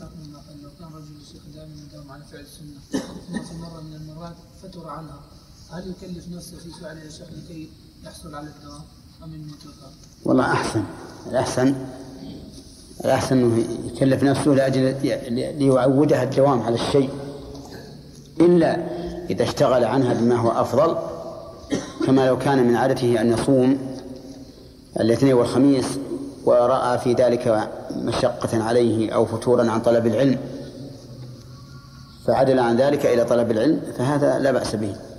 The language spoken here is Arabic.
مما قال لو كان رجل الشيخ دائما يداوم على فعل السنة ثم في مرة من المرات فتر عنها، هل يكلف نفسه في فعل الشيخ لكي يحصل على الدوام أم المتوفى؟ والله الأحسن أنه يكلف نفسه لأجل ليعودها الدوام على الشيء، إلا إذا اشتغل عنها بما هو أفضل، كما لو كان من عادته أن يصوم الاثنين والخميس ورأى في ذلك مشقة عليه أو فتورا عن طلب العلم فعدل عن ذلك إلى طلب العلم، فهذا لا بأس به.